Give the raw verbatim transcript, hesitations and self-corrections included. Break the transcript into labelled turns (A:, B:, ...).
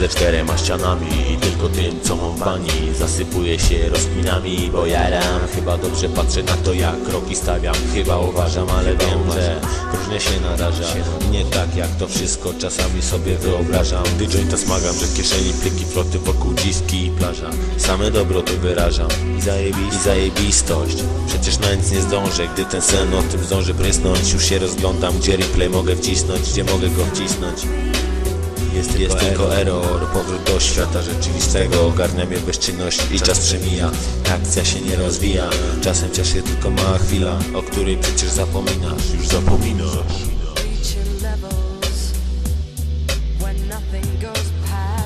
A: ze czterema ścianami i tylko tym, co mam w bani. Zasypuję się rozkminami, bo jaram. Chyba dobrze patrzę na to, jak kroki stawiam. Chyba uważam, ale wiem, że różnie się naraża. Nie tak jak to wszystko czasami sobie wyobrażam. Gdy jointa smagam, że w kieszeni pliki, floty wokół dziski i plaża. Same dobro tu wyrażam i, zajebi i zajebistość. Przecież na nic nie zdążę, gdy ten sen o tym zdąży prysnąć. Już się rozglądam, gdzie replay mogę wcisnąć, gdzie mogę go wcisnąć. Jest tylko, Jest tylko error, powrót do świata rzeczywistego. Ogarnia mnie bezczynność i czas przemija. Akcja się nie rozwija, czasem cieszy tylko mała chwila, o której przecież zapominasz, już zapominasz.
B: Reaching levels when nothing goes past.